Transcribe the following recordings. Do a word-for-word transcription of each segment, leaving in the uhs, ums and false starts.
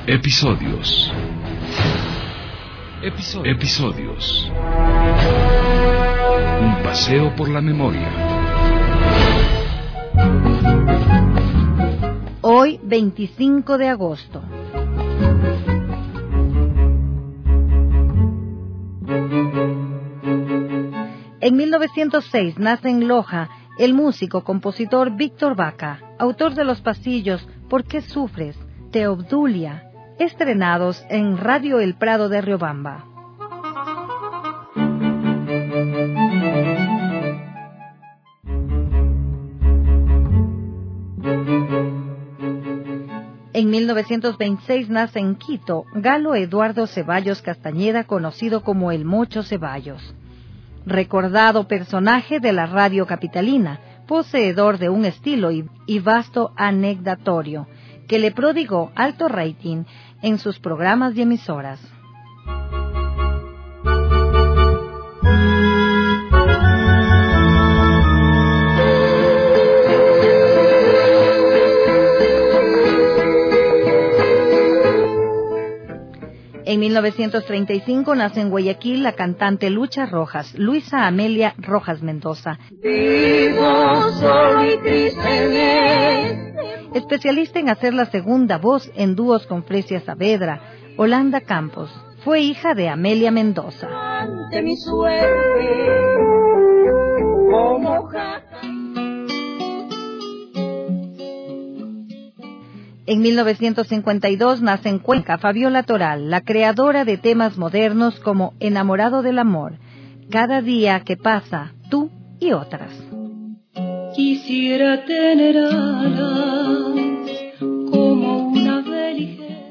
Episodios. Episodios. Episodios. Un paseo por la memoria. Hoy, veinticinco de agosto. En mil novecientos seis nace en Loja el músico compositor Víctor Vaca, autor de Los Pasillos, ¿Por qué sufres?, de Obdulia, estrenados en Radio El Prado de Riobamba. En mil novecientos veintiséis nace en Quito Galo Eduardo Ceballos Castañeda, conocido como el Mocho Ceballos. Recordado personaje de la radio capitalina, poseedor de un estilo y, y vasto anecdotario, que le prodigó alto rating en sus programas y emisoras. En mil novecientos treinta y cinco nace en Guayaquil la cantante Lucha Rojas, Luisa Amelia Rojas Mendoza. Vivo solo y triste, especialista en hacer la segunda voz en dúos con Fresia Saavedra, Holanda Campos. Fue hija de Amelia Mendoza. Ante mi suerte, como En mil novecientos cincuenta y dos nace en Cuenca Fabiola Toral, la creadora de temas modernos como Enamorado del Amor, Cada día que pasa, Tú y otras. Quisiera tener alas como una ave ligera.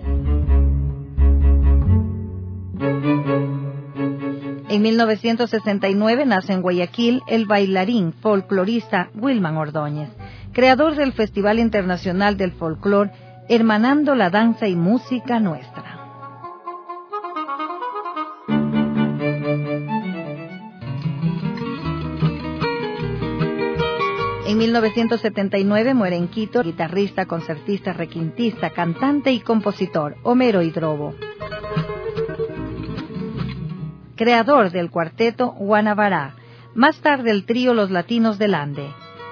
En mil novecientos sesenta y nueve nace en Guayaquil el bailarín folclorista Wilman Ordóñez, creador del Festival Internacional del Folclor, hermanando la danza y música nuestra. En mil novecientos setenta y nueve muere en Quito guitarrista, concertista, requintista, cantante y compositor Homero Hidrobo, creador del cuarteto Guanabará, más tarde el trío Los Latinos del Ande.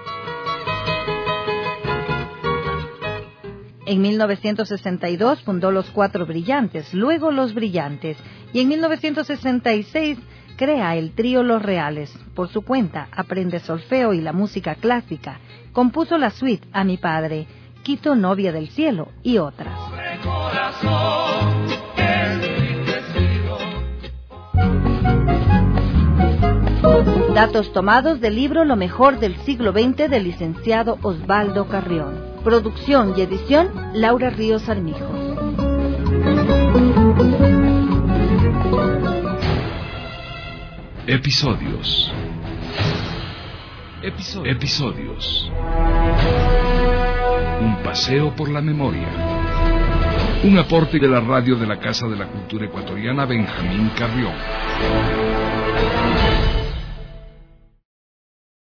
En mil novecientos sesenta y dos fundó Los Cuatro Brillantes, luego Los Brillantes, y en mil novecientos sesenta y seis crea el trío Los Reales. Por su cuenta aprende solfeo y la música clásica. Compuso la suite A mi padre, Quito Novia del Cielo y otras. Datos tomados del libro Lo mejor del siglo veinte del licenciado Osvaldo Carrión. Producción y edición Laura Ríos Armijo. Episodios. Episodios. Episodios. Un paseo por la memoria. Un aporte de la radio de la Casa de la Cultura Ecuatoriana Benjamín Carrión.